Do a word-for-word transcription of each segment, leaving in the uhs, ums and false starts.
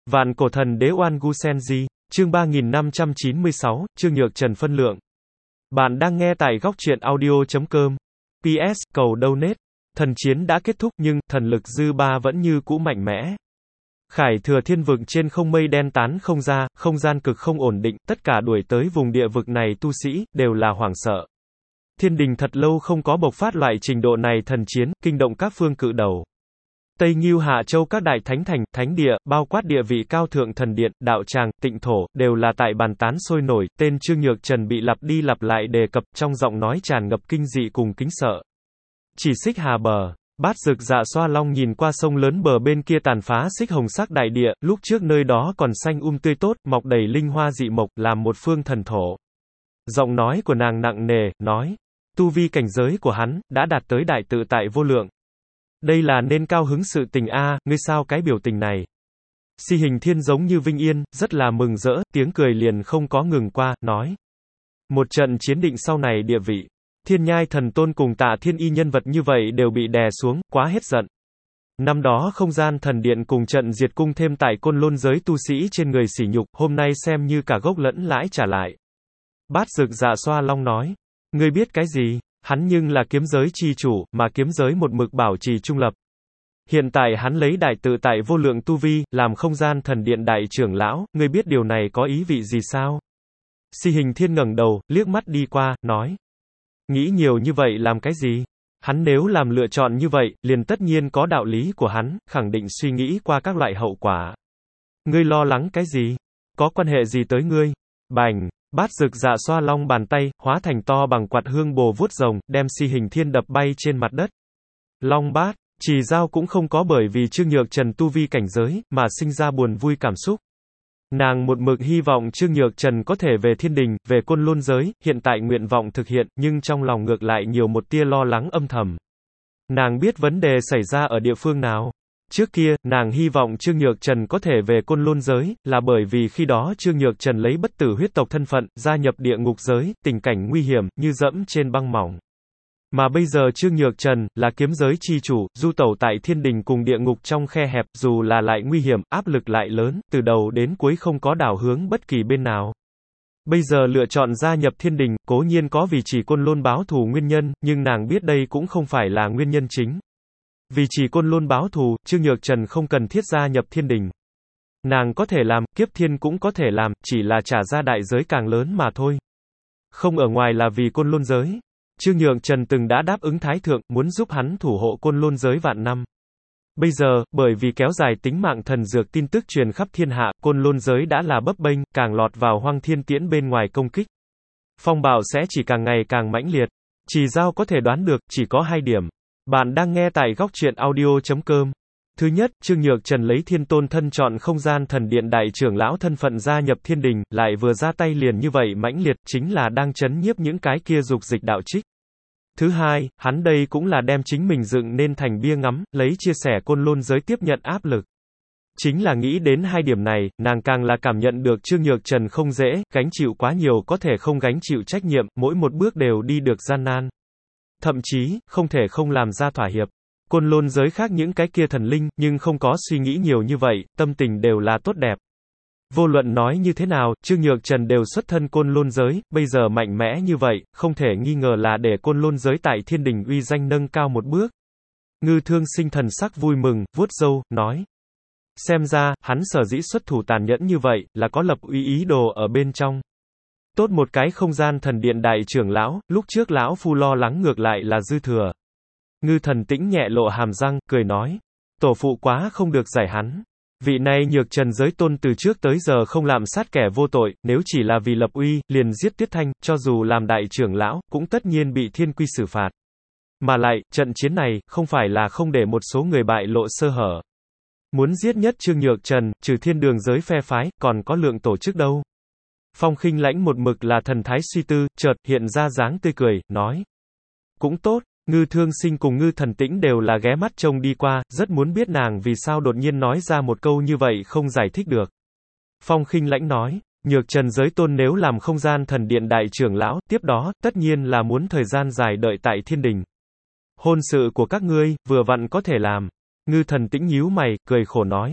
Vạn cổ thần đế Oan Gu Senji, chương ba nghìn năm trăm chín mươi sáu, Trương Nhược Trần phân lượng. Bạn đang nghe tại góc truyện audio chấm com. pê ét, cầu donate. Thần chiến đã kết thúc nhưng, thần lực dư ba vẫn như cũ mạnh mẽ. Khải thừa thiên vực trên không mây đen tán không ra, không gian cực không ổn định, tất cả đuổi tới vùng địa vực này tu sĩ, đều là hoảng sợ. Thiên đình thật lâu không có bộc phát loại trình độ này thần chiến, kinh động các phương cự đầu. Tây Ngưu Hạ Châu các đại thánh thành, thánh địa, bao quát địa vị cao thượng thần điện, đạo tràng, tịnh thổ, đều là tại bàn tán sôi nổi, tên Trương Nhược Trần bị lặp đi lặp lại đề cập, trong giọng nói tràn ngập kinh dị cùng kính sợ. Chỉ xích hà bờ, Bát Dực Dạ Xoa Long nhìn qua sông lớn bờ bên kia tàn phá xích hồng sắc đại địa, lúc trước nơi đó còn xanh um tươi tốt, mọc đầy linh hoa dị mộc, làm một phương thần thổ. Giọng nói của nàng nặng nề, nói, tu vi cảnh giới của hắn, đã đạt tới đại tự tại vô lượng. Đây là nên cao hứng sự tình a, ngươi sao cái biểu tình này? Si Hình Thiên giống như Vinh Yên, rất là mừng rỡ, tiếng cười liền không có ngừng qua, nói. Một trận chiến định sau này địa vị. Thiên Nhai Thần Tôn cùng Tạ Thiên Y nhân vật như vậy đều bị đè xuống, quá hết giận. Năm đó không gian thần điện cùng trận diệt cung thêm tại côn lôn giới tu sĩ trên người sỉ nhục, hôm nay xem như cả gốc lẫn lãi trả lại. Bát Dực Dạ Xoa Long nói. Ngươi biết cái gì? Hắn nhưng là kiếm giới chi chủ, mà kiếm giới một mực bảo trì trung lập. Hiện tại hắn lấy đại tự tại vô lượng tu vi, làm không gian thần điện đại trưởng lão, ngươi biết điều này có ý vị gì sao? Si Hình Thiên ngẩng đầu, liếc mắt đi qua, nói. Nghĩ nhiều như vậy làm cái gì? Hắn nếu làm lựa chọn như vậy, liền tất nhiên có đạo lý của hắn, khẳng định suy nghĩ qua các loại hậu quả. Ngươi lo lắng cái gì? Có quan hệ gì tới ngươi? Bành! Bát Dực Dạ Xoa Long bàn tay, hóa thành to bằng quạt hương bồ vuốt rồng, đem Si Hình Thiên đập bay trên mặt đất. Long bát, Trì Dao cũng không có bởi vì Trương Nhược Trần tu vi cảnh giới, mà sinh ra buồn vui cảm xúc. Nàng một mực hy vọng Trương Nhược Trần có thể về thiên đình, về côn lôn giới, hiện tại nguyện vọng thực hiện, nhưng trong lòng ngược lại nhiều một tia lo lắng âm thầm. Nàng biết vấn đề xảy ra ở địa phương nào. Trước kia, nàng hy vọng Trương Nhược Trần có thể về côn lôn giới, là bởi vì khi đó Trương Nhược Trần lấy bất tử huyết tộc thân phận, gia nhập địa ngục giới, tình cảnh nguy hiểm, như dẫm trên băng mỏng. Mà bây giờ Trương Nhược Trần, là kiếm giới chi chủ, du tẩu tại thiên đình cùng địa ngục trong khe hẹp, dù là lại nguy hiểm, áp lực lại lớn, từ đầu đến cuối không có đảo hướng bất kỳ bên nào. Bây giờ lựa chọn gia nhập thiên đình, cố nhiên có vì chỉ côn lôn báo thù nguyên nhân, nhưng nàng biết đây cũng không phải là nguyên nhân chính. Vì chỉ côn lôn báo thù, Trương Nhược Trần không cần thiết gia nhập thiên đình. Nàng có thể làm, kiếp thiên cũng có thể làm, chỉ là trả ra đại giới càng lớn mà thôi. Không ở ngoài là vì côn lôn giới. Trương Nhược Trần từng đã đáp ứng Thái Thượng, muốn giúp hắn thủ hộ côn lôn giới vạn năm. Bây giờ, bởi vì kéo dài tính mạng thần dược tin tức truyền khắp thiên hạ, côn lôn giới đã là bấp bênh, càng lọt vào hoang thiên tiễn bên ngoài công kích. Phong bạo sẽ chỉ càng ngày càng mãnh liệt. Trì Dao có thể đoán được, chỉ có hai điểm. Bạn đang nghe tại góc truyện audio chấm com. Thứ nhất, Trương Nhược Trần lấy Thiên Tôn thân chọn không gian thần điện đại trưởng lão thân phận gia nhập thiên đình, lại vừa ra tay liền như vậy mãnh liệt, chính là đang chấn nhiếp những cái kia dục dịch đạo trích. Thứ hai, hắn đây cũng là đem chính mình dựng nên thành bia ngắm, lấy chia sẻ côn lôn giới tiếp nhận áp lực. Chính là nghĩ đến hai điểm này, nàng càng là cảm nhận được Trương Nhược Trần không dễ, gánh chịu quá nhiều có thể không gánh chịu trách nhiệm, mỗi một bước đều đi được gian nan. Thậm chí, không thể không làm ra thỏa hiệp. Côn lôn giới khác những cái kia thần linh, nhưng không có suy nghĩ nhiều như vậy, tâm tình đều là tốt đẹp. Vô luận nói như thế nào, Trương Nhược Trần đều xuất thân côn lôn giới, bây giờ mạnh mẽ như vậy, không thể nghi ngờ là để côn lôn giới tại thiên đình uy danh nâng cao một bước. Ngư Thương Sinh thần sắc vui mừng, vuốt râu, nói. Xem ra, hắn sở dĩ xuất thủ tàn nhẫn như vậy, là có lập uy ý đồ ở bên trong. Tốt một cái không gian thần điện đại trưởng lão, lúc trước lão phu lo lắng ngược lại là dư thừa. Ngư Thần Tĩnh nhẹ lộ hàm răng, cười nói. Tổ phụ quá không được giải hắn. Vị này Nhược Trần giới tôn từ trước tới giờ không làm sát kẻ vô tội, nếu chỉ là vì lập uy, liền giết Tuyết Thanh, cho dù làm đại trưởng lão, cũng tất nhiên bị thiên quy xử phạt. Mà lại, trận chiến này, không phải là không để một số người bại lộ sơ hở. Muốn giết nhất Trương Nhược Trần, trừ thiên đường giới phe phái, còn có lượng tổ chức đâu. Phong Khinh Lãnh một mực là thần thái suy tư, chợt hiện ra dáng tươi cười, nói. Cũng tốt, Ngư Thương Sinh cùng Ngư Thần Tĩnh đều là ghé mắt trông đi qua, rất muốn biết nàng vì sao đột nhiên nói ra một câu như vậy không giải thích được. Phong Khinh Lãnh nói, Nhược Trần giới tôn nếu làm không gian thần điện đại trưởng lão, tiếp đó, tất nhiên là muốn thời gian dài đợi tại thiên đình. Hôn sự của các ngươi, vừa vặn có thể làm. Ngư Thần Tĩnh nhíu mày, cười khổ nói.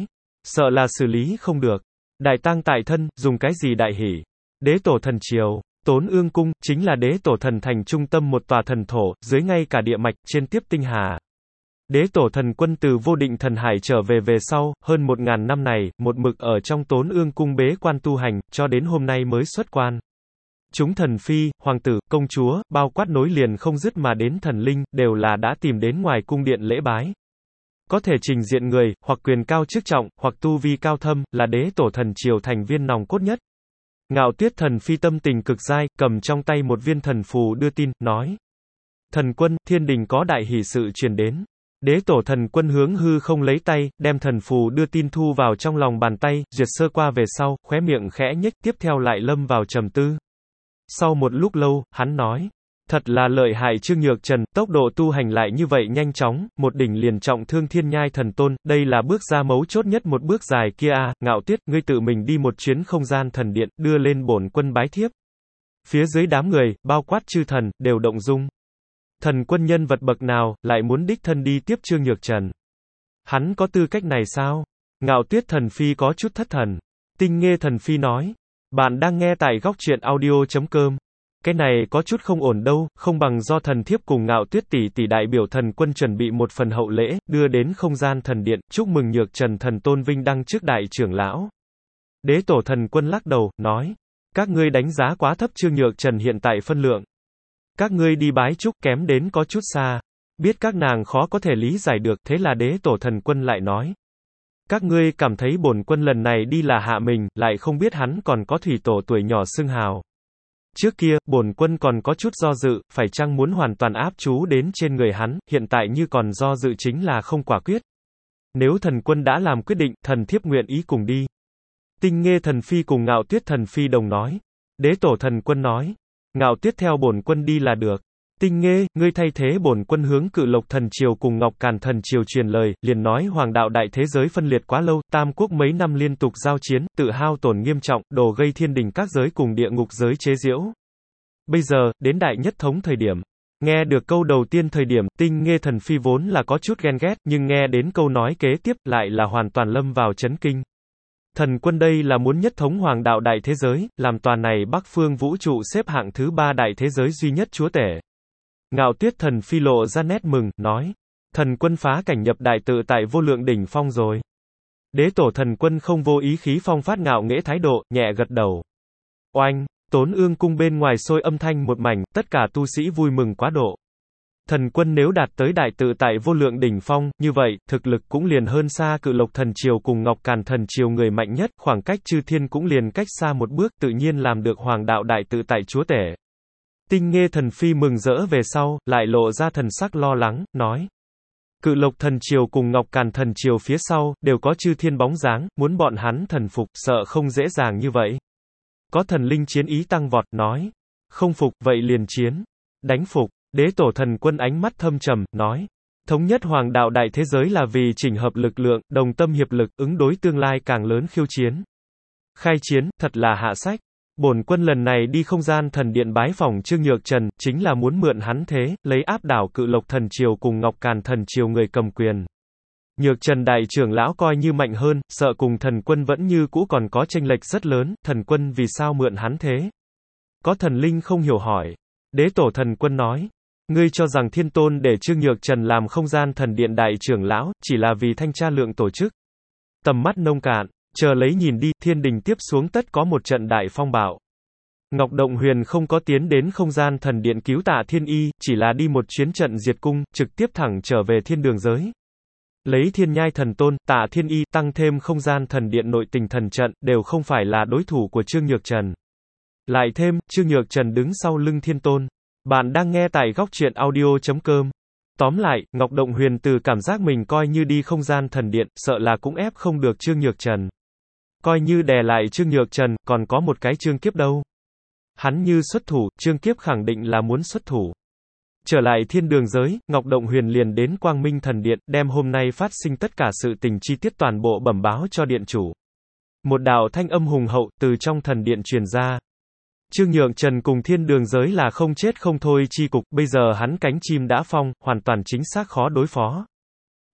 sợ là xử lý không được. Đại tang tại thân, dùng cái gì đại hỷ? Đế tổ thần triều, Tốn Ương Cung, chính là đế tổ thần thành trung tâm một tòa thần thổ, dưới ngay cả địa mạch, trên tiếp tinh hà. Đế tổ thần quân từ vô định thần hải trở về về sau, hơn một ngàn năm này, một mực ở trong Tốn Ương Cung bế quan tu hành, cho đến hôm nay mới xuất quan. Chúng thần phi, hoàng tử, công chúa, bao quát nối liền không dứt mà đến thần linh, đều là đã tìm đến ngoài cung điện lễ bái. Có thể trình diện người, hoặc quyền cao chức trọng, hoặc tu vi cao thâm, là đế tổ thần triều thành viên nòng cốt nhất. Ngạo Tuyết thần phi tâm tình cực dai, cầm trong tay một viên thần phù đưa tin, nói. Thần quân, thiên đình có đại hỷ sự truyền đến. Đế tổ thần quân hướng hư không lấy tay, đem thần phù đưa tin thu vào trong lòng bàn tay, duyệt sơ qua về sau, khóe miệng khẽ nhếch, tiếp theo lại lâm vào trầm tư. Sau một lúc lâu, hắn nói. Thật là lợi hại Trương Nhược Trần, tốc độ tu hành lại như vậy nhanh chóng, một đỉnh liền trọng thương thiên nhai thần tôn, đây là bước ra mấu chốt nhất một bước dài kia à, Ngạo Tuyết, ngươi tự mình đi một chuyến không gian thần điện, đưa lên bổn quân bái thiếp. Phía dưới đám người, bao quát chư thần, đều động dung. Thần quân nhân vật bậc nào, lại muốn đích thân đi tiếp Trương Nhược Trần? Hắn có tư cách này sao? Ngạo Tuyết thần phi có chút thất thần. Tinh Nghê thần phi nói. Bạn đang nghe tại góc truyện audio chấm com. Cái này có chút không ổn đâu, không bằng do thần thiếp cùng Ngạo Tuyết tỷ tỷ đại biểu thần quân chuẩn bị một phần hậu lễ, đưa đến không gian thần điện, chúc mừng Nhược Trần thần tôn vinh đăng trước đại trưởng lão. Đế tổ thần quân lắc đầu, nói. Các ngươi đánh giá quá thấp Trương Nhược Trần hiện tại phân lượng. Các ngươi đi bái chúc kém đến có chút xa. Biết các nàng khó có thể lý giải được, thế là đế tổ thần quân lại nói. Các ngươi cảm thấy bổn quân lần này đi là hạ mình, lại không biết hắn còn có thủy tổ tuổi nhỏ xưng hào. Trước kia, bổn quân còn có chút do dự, phải chăng muốn hoàn toàn áp chú đến trên người hắn, hiện tại như còn do dự chính là không quả quyết. Nếu thần quân đã làm quyết định, thần thiếp nguyện ý cùng đi. Tinh Nghê thần phi cùng Ngạo Tuyết thần phi đồng nói. Đế tổ thần quân nói. Ngạo Tuyết theo bổn quân đi là được. Tinh Nghê, ngươi thay thế bổn quân hướng Cự Lộc thần triều cùng Ngọc Càn thần triều truyền lời, liền nói hoàng đạo đại thế giới phân liệt quá lâu, tam quốc mấy năm liên tục giao chiến, tự hao tổn nghiêm trọng, đồ gây thiên đình các giới cùng địa ngục giới chế giễu. Bây giờ, đến đại nhất thống thời điểm. Nghe được câu đầu tiên thời điểm, Tinh Nghê thần phi vốn là có chút ghen ghét, nhưng nghe đến câu nói kế tiếp, lại là hoàn toàn lâm vào chấn kinh. Thần quân đây là muốn nhất thống hoàng đạo đại thế giới, làm toàn này Bắc phương vũ trụ xếp hạng thứ ba đại thế giới duy nhất chúa tể. Ngạo Tuyết thần phi lộ ra nét mừng, nói. Thần quân phá cảnh nhập đại tự tại vô lượng đỉnh phong rồi. Đế tổ thần quân không vô ý khí phong phát ngạo nghễ thái độ, nhẹ gật đầu. Oanh, Tốn Ương Cung bên ngoài sôi âm thanh một mảnh, tất cả tu sĩ vui mừng quá độ. Thần quân nếu đạt tới đại tự tại vô lượng đỉnh phong, như vậy, thực lực cũng liền hơn xa Cự Lộc thần triều cùng Ngọc Càn thần triều người mạnh nhất, khoảng cách chư thiên cũng liền cách xa một bước, tự nhiên làm được hoàng đạo đại tự tại chúa tể. Tinh Nghê thần phi mừng rỡ về sau, lại lộ ra thần sắc lo lắng, nói. Cự Lộc thần triều cùng Ngọc Càn thần triều phía sau, đều có chư thiên bóng dáng, muốn bọn hắn thần phục, sợ không dễ dàng như vậy. Có thần linh chiến ý tăng vọt, nói. Không phục, vậy liền chiến. Đánh phục. Đế tổ thần quân ánh mắt thâm trầm, nói. Thống nhất hoàng đạo đại thế giới là vì chỉnh hợp lực lượng, đồng tâm hiệp lực, ứng đối tương lai càng lớn khiêu chiến. Khai chiến, thật là hạ sách. Bổn quân lần này đi không gian thần điện bái phỏng Trương Nhược Trần, chính là muốn mượn hắn thế, lấy áp đảo Cự Lộc thần triều cùng Ngọc Càn thần triều người cầm quyền. Nhược Trần đại trưởng lão coi như mạnh hơn, sợ cùng thần quân vẫn như cũ còn có chênh lệch rất lớn, thần quân vì sao mượn hắn thế? Có thần linh không hiểu hỏi. Đế tổ thần quân nói. Ngươi cho rằng thiên tôn để Trương Nhược Trần làm không gian thần điện đại trưởng lão, chỉ là vì thanh tra lượng tổ chức. Tầm mắt nông cạn, chờ lấy nhìn đi, thiên đình tiếp xuống tất có một trận đại phong bạo. Ngọc Động Huyền không có tiến đến không gian thần điện cứu Tạ Thiên Y, chỉ là đi một chuyến trận diệt cung, trực tiếp thẳng trở về thiên đường giới. Lấy thiên nhai thần tôn, Tạ Thiên Y, tăng thêm không gian thần điện nội tình thần trận, đều không phải là đối thủ của Trương Nhược Trần. Lại thêm, Trương Nhược Trần đứng sau lưng thiên tôn. Bạn đang nghe tại góc truyện audio chấm com. Tóm lại, Ngọc Động Huyền từ cảm giác mình coi như đi không gian thần điện, sợ là cũng ép không được Trương Nhược Trần. Coi như đè lại Trương Nhược Trần, còn có một cái Trương Kiếp đâu. Hắn như xuất thủ, Trương Kiếp khẳng định là muốn xuất thủ. Trở lại thiên đường giới, Ngọc Động Huyền liền đến Quang Minh thần điện, đem hôm nay phát sinh tất cả sự tình chi tiết toàn bộ bẩm báo cho điện chủ. Một đạo thanh âm hùng hậu, từ trong thần điện truyền ra. Trương Nhược Trần cùng thiên đường giới là không chết không thôi chi cục, bây giờ hắn cánh chim đã phong, hoàn toàn chính xác khó đối phó.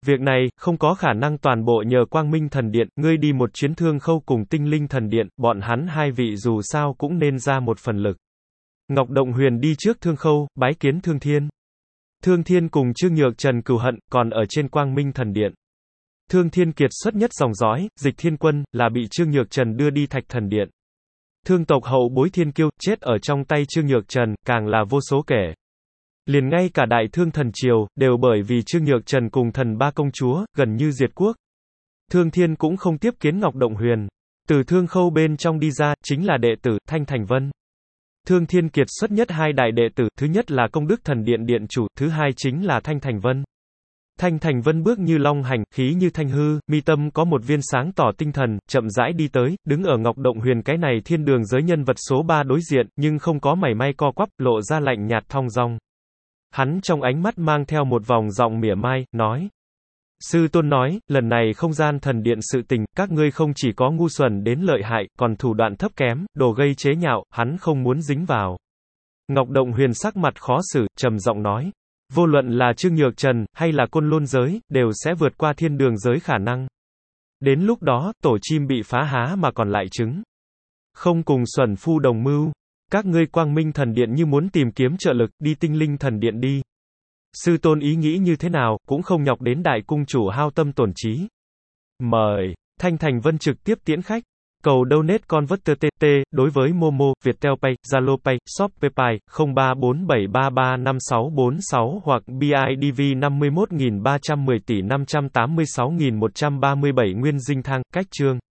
Việc này, không có khả năng toàn bộ nhờ Quang Minh Thần Điện, ngươi đi một chuyến Thương Khâu cùng Tinh Linh Thần Điện, bọn hắn hai vị dù sao cũng nên ra một phần lực. Ngọc Động Huyền đi trước Thương Khâu, bái kiến Thương Thiên. Thương Thiên cùng Trương Nhược Trần cừu hận, còn ở trên Quang Minh Thần Điện. Thương Thiên kiệt xuất nhất dòng dõi, Dịch Thiên Quân, là bị Trương Nhược Trần đưa đi Thạch Thần Điện. Thương tộc hậu bối Thiên Kiêu, chết ở trong tay Trương Nhược Trần, càng là vô số kể. Liền ngay cả Đại Thương Thần Triều, đều bởi vì Trương Nhược Trần cùng thần ba công chúa, gần như diệt quốc. Thương Thiên cũng không tiếp kiến Ngọc Động Huyền. Từ Thương Khâu bên trong đi ra, chính là đệ tử, Thanh Thành Vân. Thương Thiên kiệt xuất nhất hai đại đệ tử, thứ nhất là Công Đức Thần Điện Điện chủ, thứ hai chính là Thanh Thành Vân. Thanh Thành Vân bước như long hành, khí như thanh hư, mi tâm có một viên sáng tỏ tinh thần, chậm rãi đi tới, đứng ở Ngọc Động Huyền cái này thiên đường giới nhân vật số ba đối diện, nhưng không có mảy may co quắp, lộ ra lạnh nhạt thong dong. Hắn trong ánh mắt mang theo một vòng giọng mỉa mai, nói. Sư tôn nói, lần này không gian thần điện sự tình, các ngươi không chỉ có ngu xuẩn đến lợi hại, còn thủ đoạn thấp kém, đồ gây chế nhạo, hắn không muốn dính vào. Ngọc Động Huyền sắc mặt khó xử, trầm giọng nói. Vô luận là Trương Nhược Trần, hay là Côn Lôn giới, đều sẽ vượt qua thiên đường giới khả năng. Đến lúc đó, tổ chim bị phá há mà còn lại trứng. Không cùng xuẩn phu đồng mưu. Các ngươi Quang Minh Thần Điện như muốn tìm kiếm trợ lực, đi Tinh Linh Thần Điện đi. Sư tôn ý nghĩ như thế nào, cũng không nhọc đến đại cung chủ hao tâm tổn trí. Mời, Thanh Thành Vân trực tiếp tiễn khách. Cầu donate converter tê tê, đối với Momo, Viettel Pay, Zalo Pay, Shopee Pay, không ba bốn bảy ba ba năm sáu bốn sáu hoặc bê i đê vê năm mươi mốt nghìn ba trăm mười tỷ năm trăm tám mươi sáu nghìn một trăm ba mươi bảy Nguyên Dinh Thang, cách chương.